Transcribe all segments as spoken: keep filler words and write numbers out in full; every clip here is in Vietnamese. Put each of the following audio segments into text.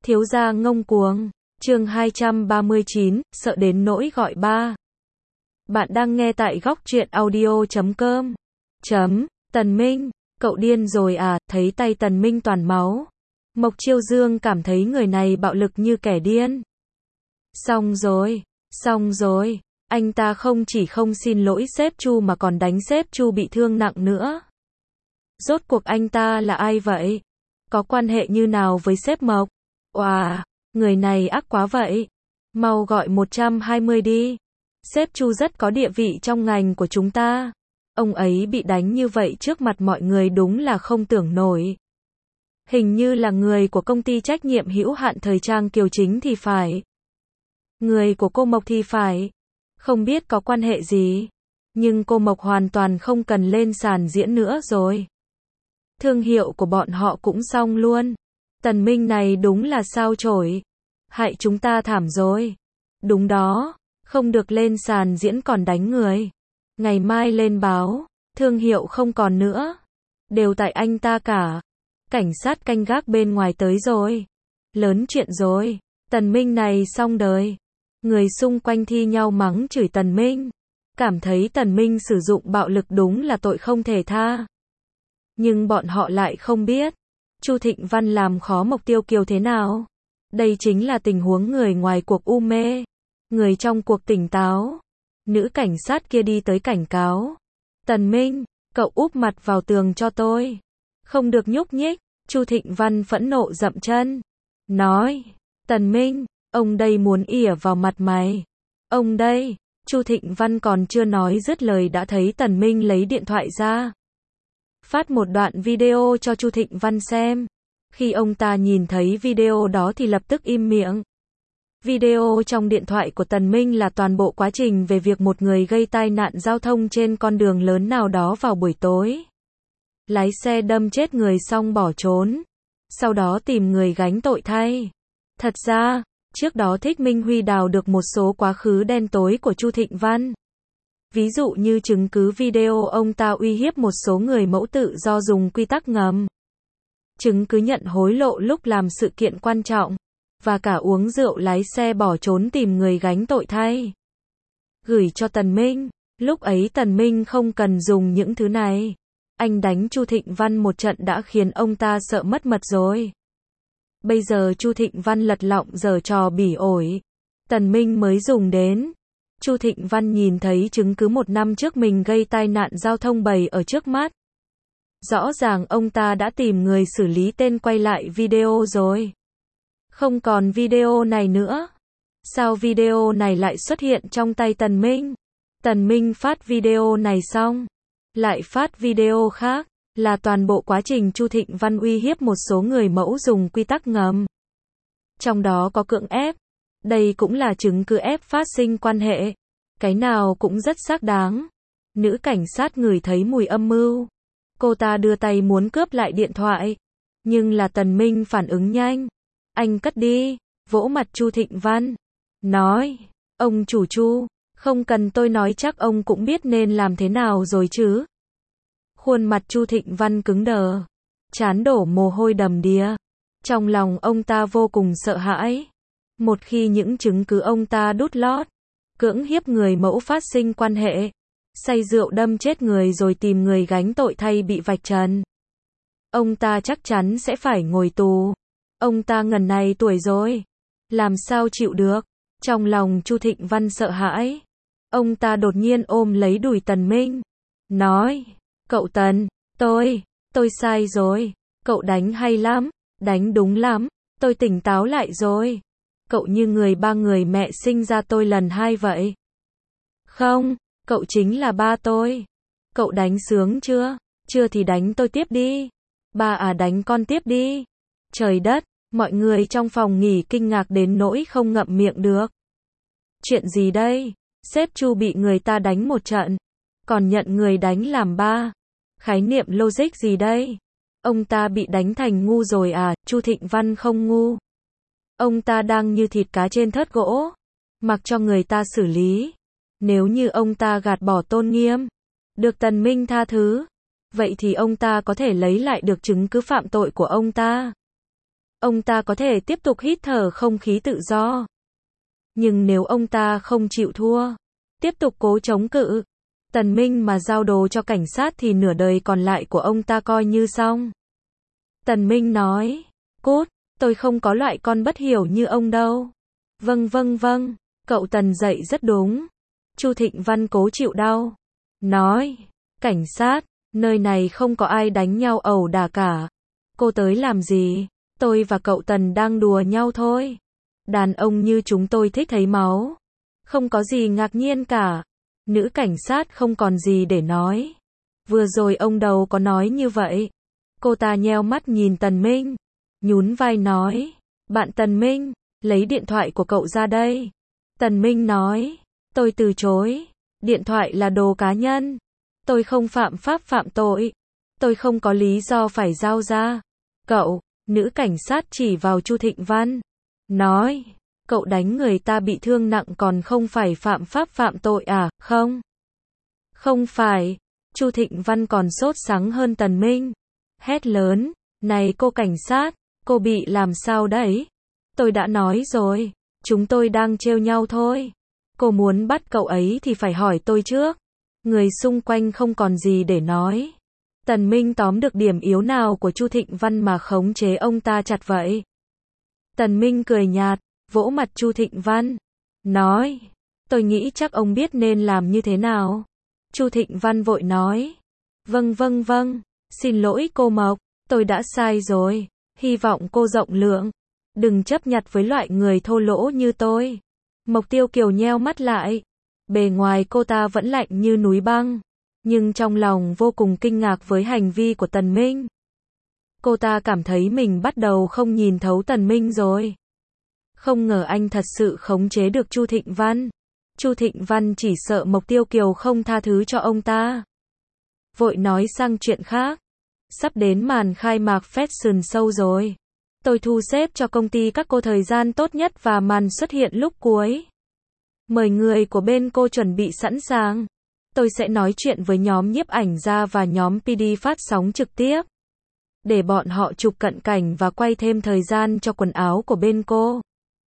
Thiếu gia ngông cuồng. Chương hai trăm ba mươi chín, sợ đến nỗi gọi ba. Bạn đang nghe tại góc truyện audio chấm com. Chấm, Tần Minh, cậu điên rồi à, thấy tay Tần Minh toàn máu. Mộc Chiêu Dương cảm thấy người này bạo lực như kẻ điên. Xong rồi, xong rồi, anh ta không chỉ không xin lỗi sếp Chu mà còn đánh sếp Chu bị thương nặng nữa. Rốt cuộc anh ta là ai vậy? Có quan hệ như nào với sếp Mộc? Oà, người này ác quá vậy. Mau gọi một trăm hai mươi đi. Sếp Chu rất có địa vị trong ngành của chúng ta. Ông ấy bị đánh như vậy trước mặt mọi người đúng là không tưởng nổi. Hình như là người của công ty trách nhiệm hữu hạn thời trang Kiều Chính thì phải. Người của cô Mộc thì phải. Không biết có quan hệ gì. Nhưng cô Mộc hoàn toàn không cần lên sàn diễn nữa rồi. Thương hiệu của bọn họ cũng xong luôn. Tần Minh này đúng là sao chổi. Hại chúng ta thảm rồi. Đúng đó, không được lên sàn diễn còn đánh người. Ngày mai lên báo, thương hiệu không còn nữa. Đều tại anh ta cả. Cảnh sát canh gác bên ngoài tới rồi. Lớn chuyện rồi. Tần Minh này xong đời. Người xung quanh thi nhau mắng chửi Tần Minh. Cảm thấy Tần Minh sử dụng bạo lực đúng là tội không thể tha. Nhưng bọn họ lại không biết. Chu Thịnh Văn làm khó Mộc Tiêu Kiều thế nào. Đây chính là tình huống người ngoài cuộc u mê. Người trong cuộc tỉnh táo. Nữ cảnh sát kia đi tới cảnh cáo. Tần Minh, cậu úp mặt vào tường cho tôi. Không được nhúc nhích. Chu Thịnh Văn phẫn nộ dậm chân. Nói, Tần Minh, ông đây muốn ỉa vào mặt mày. Ông đây, Chu Thịnh Văn còn chưa nói dứt lời đã thấy Tần Minh lấy điện thoại ra. Phát một đoạn video cho Chu Thịnh Văn xem. Khi ông ta nhìn thấy video đó thì lập tức im miệng. Video trong điện thoại của Tần Minh là toàn bộ quá trình về việc một người gây tai nạn giao thông trên con đường lớn nào đó vào buổi tối. Lái xe đâm chết người xong bỏ trốn. Sau đó tìm người gánh tội thay. Thật ra, trước đó Thích Minh Huy đào được một số quá khứ đen tối của Chu Thịnh Văn. Ví dụ như chứng cứ video ông ta uy hiếp một số người mẫu tự do dùng quy tắc ngầm. Chứng cứ nhận hối lộ lúc làm sự kiện quan trọng. Và cả uống rượu lái xe bỏ trốn tìm người gánh tội thay. Gửi cho Tần Minh. Lúc ấy Tần Minh không cần dùng những thứ này. Anh đánh Chu Thịnh Văn một trận đã khiến ông ta sợ mất mật rồi. Bây giờ Chu Thịnh Văn lật lọng giở trò bỉ ổi. Tần Minh mới dùng đến. Chu Thịnh Văn nhìn thấy chứng cứ một năm trước mình gây tai nạn giao thông bày ở trước mắt. Rõ ràng ông ta đã tìm người xử lý tên quay lại video rồi. Không còn video này nữa. Sao video này lại xuất hiện trong tay Tần Minh? Tần Minh phát video này xong. Lại phát video khác. Là toàn bộ quá trình Chu Thịnh Văn uy hiếp một số người mẫu dùng quy tắc ngầm. Trong đó có cưỡng ép. Đây cũng là chứng cứ ép phát sinh quan hệ. Cái nào cũng rất xác đáng. Nữ cảnh sát ngửi thấy mùi âm mưu. Cô ta đưa tay muốn cướp lại điện thoại. Nhưng là Tần Minh phản ứng nhanh. Anh cất đi, vỗ mặt Chu Thịnh Văn. Nói, ông chủ Chu, không cần tôi nói chắc ông cũng biết nên làm thế nào rồi chứ. Khuôn mặt Chu Thịnh Văn cứng đờ. Trán đổ mồ hôi đầm đìa. Trong lòng ông ta vô cùng sợ hãi. Một khi những chứng cứ ông ta đút lót. Cưỡng hiếp người mẫu phát sinh quan hệ. Say rượu đâm chết người rồi tìm người gánh tội thay bị vạch trần. Ông ta chắc chắn sẽ phải ngồi tù. Ông ta ngần này tuổi rồi. Làm sao chịu được. Trong lòng Chu Thịnh Văn sợ hãi. Ông ta đột nhiên ôm lấy đùi Tần Minh. Nói, cậu Tần, tôi, tôi sai rồi. Cậu đánh hay lắm, đánh đúng lắm. Tôi tỉnh táo lại rồi. Cậu như người ba người mẹ sinh ra tôi lần hai vậy. Không, cậu chính là ba tôi. Cậu đánh sướng chưa? Chưa thì đánh tôi tiếp đi. Ba à đánh con tiếp đi. Trời đất, mọi người trong phòng nghỉ kinh ngạc đến nỗi không ngậm miệng được. Chuyện gì đây? Sếp Chu bị người ta đánh một trận. Còn nhận người đánh làm ba. Khái niệm logic gì đây? Ông ta bị đánh thành ngu rồi à? Chu Thịnh Văn không ngu. Ông ta đang như thịt cá trên thớt gỗ. Mặc cho người ta xử lý. Nếu như ông ta gạt bỏ tôn nghiêm. Được Tần Minh tha thứ. Vậy thì ông ta có thể lấy lại được chứng cứ phạm tội của ông ta. ông ta có thể tiếp tục hít thở không khí tự do. Nhưng nếu ông ta không chịu thua, tiếp tục cố chống cự, Tần Minh mà giao đồ cho cảnh sát thì nửa đời còn lại của ông ta coi như xong. Tần Minh nói, cút, tôi không có loại con bất hiểu như ông đâu. Vâng vâng vâng, cậu Tần dạy rất đúng. Chu Thịnh Văn cố chịu đau. Nói, cảnh sát, nơi này không có ai đánh nhau ẩu đả cả. Cô tới làm gì? Tôi và cậu Tần đang đùa nhau thôi. Đàn ông như chúng tôi thích thấy máu. Không có gì ngạc nhiên cả. Nữ cảnh sát không còn gì để nói. Vừa rồi ông đầu có nói như vậy. Cô ta nheo mắt nhìn Tần Minh. Nhún vai nói. Bạn Tần Minh, lấy điện thoại của cậu ra đây. Tần Minh nói. Tôi từ chối. Điện thoại là đồ cá nhân. Tôi không phạm pháp phạm tội. Tôi không có lý do phải giao ra. Cậu, nữ cảnh sát chỉ vào Chu Thịnh Văn. Nói. Cậu đánh người ta bị thương nặng còn không phải phạm pháp phạm tội à, không? Không phải. Chu Thịnh Văn còn sốt sắng hơn Tần Minh. Hét lớn. Này cô cảnh sát, cô bị làm sao đấy? Tôi đã nói rồi. Chúng tôi đang trêu nhau thôi. Cô muốn bắt cậu ấy thì phải hỏi tôi trước. Người xung quanh không còn gì để nói. Tần Minh tóm được điểm yếu nào của Chu Thịnh Văn mà khống chế ông ta chặt vậy. Tần Minh cười nhạt, vỗ mặt Chu Thịnh Văn. Nói, tôi nghĩ chắc ông biết nên làm như thế nào. Chu Thịnh Văn vội nói. Vâng vâng vâng, xin lỗi cô Mộc, tôi đã sai rồi. Hy vọng cô rộng lượng. Đừng chấp nhặt với loại người thô lỗ như tôi. Mộc Tiêu Kiều nheo mắt lại. Bề ngoài cô ta vẫn lạnh như núi băng. Nhưng trong lòng vô cùng kinh ngạc với hành vi của Tần Minh. Cô ta cảm thấy mình bắt đầu không nhìn thấu Tần Minh rồi. Không ngờ anh thật sự khống chế được Chu Thịnh Văn. Chu Thịnh Văn chỉ sợ Mộc Tiêu Kiều không tha thứ cho ông ta. Vội nói sang chuyện khác. Sắp đến màn khai mạc Fashion Show rồi. Tôi thu xếp cho công ty các cô thời gian tốt nhất và màn xuất hiện lúc cuối. Mời người của bên cô chuẩn bị sẵn sàng. Tôi sẽ nói chuyện với nhóm nhiếp ảnh gia và nhóm pê đê phát sóng trực tiếp. Để bọn họ chụp cận cảnh và quay thêm thời gian cho quần áo của bên cô.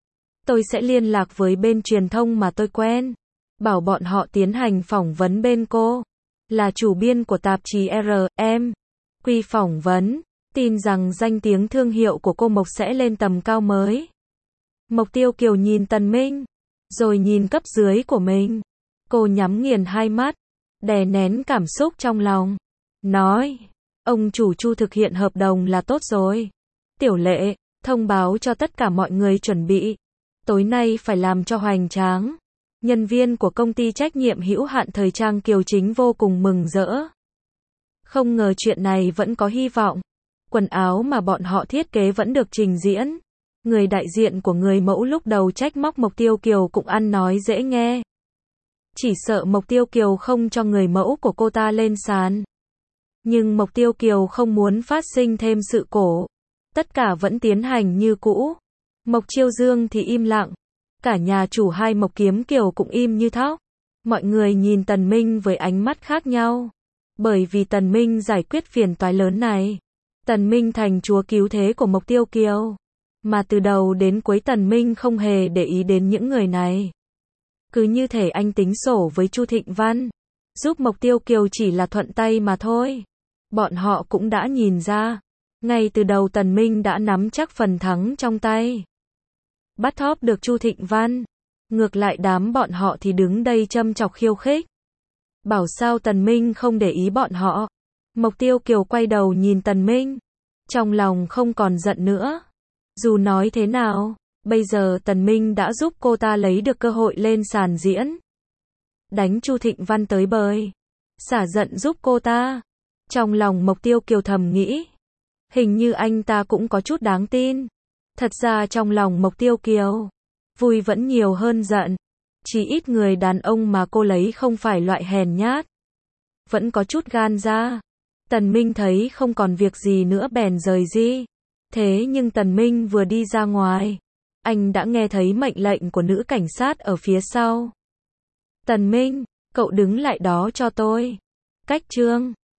Tôi sẽ liên lạc với bên truyền thông mà tôi quen. Bảo bọn họ tiến hành phỏng vấn bên cô. Là chủ biên của tạp chí rờ em. Quy phỏng vấn. Tin rằng danh tiếng thương hiệu của cô Mộc sẽ lên tầm cao mới. Mộc Tiêu Kiều nhìn Tần Minh. Rồi nhìn cấp dưới của mình. Cô nhắm nghiền hai mắt. Đè nén cảm xúc trong lòng. Nói. Ông chủ Chu thực hiện hợp đồng là tốt rồi. Tiểu Lệ, thông báo cho tất cả mọi người chuẩn bị. Tối nay phải làm cho hoành tráng. Nhân viên của công ty trách nhiệm hữu hạn thời trang Kiều Chính vô cùng mừng rỡ. Không ngờ chuyện này vẫn có hy vọng. Quần áo mà bọn họ thiết kế vẫn được trình diễn. Người đại diện của người mẫu lúc đầu trách móc Mộc Tiêu Kiều cũng ăn nói dễ nghe. Chỉ sợ Mộc Tiêu Kiều không cho người mẫu của cô ta lên sàn. Nhưng Mộc Tiêu Kiều không muốn phát sinh thêm sự cố. Tất cả vẫn tiến hành như cũ. Mộc Chiêu Dương thì im lặng. Cả nhà chủ hai Mộc Kiếm Kiều cũng im như thóc. Mọi người nhìn Tần Minh với ánh mắt khác nhau. Bởi vì Tần Minh giải quyết phiền toái lớn này. Tần Minh thành chúa cứu thế của Mộc Tiêu Kiều. Mà từ đầu đến cuối Tần Minh không hề để ý đến những người này. Cứ như thể anh tính sổ với Chu Thịnh Văn. Giúp Mộc Tiêu Kiều chỉ là thuận tay mà thôi. Bọn họ cũng đã nhìn ra. Ngay từ đầu Tần Minh đã nắm chắc phần thắng trong tay. Bắt thóp được Chu Thịnh Văn. Ngược lại đám bọn họ thì đứng đây châm chọc khiêu khích. Bảo sao Tần Minh không để ý bọn họ. Mộc Tiêu Kiều quay đầu nhìn Tần Minh. Trong lòng không còn giận nữa. Dù nói thế nào, bây giờ Tần Minh đã giúp cô ta lấy được cơ hội lên sàn diễn. Đánh Chu Thịnh Văn tới bời. Xả giận giúp cô ta. Trong lòng Mộc Tiêu Kiều thầm nghĩ. Hình như anh ta cũng có chút đáng tin. Thật ra trong lòng Mộc Tiêu Kiều, vui vẫn nhiều hơn giận. Chỉ ít người đàn ông mà cô lấy không phải loại hèn nhát. Vẫn có chút gan ra. Tần Minh thấy không còn việc gì nữa bèn rời đi. Thế nhưng Tần Minh vừa đi ra ngoài, anh đã nghe thấy mệnh lệnh của nữ cảnh sát ở phía sau. Tần Minh, cậu đứng lại đó cho tôi. Cách chương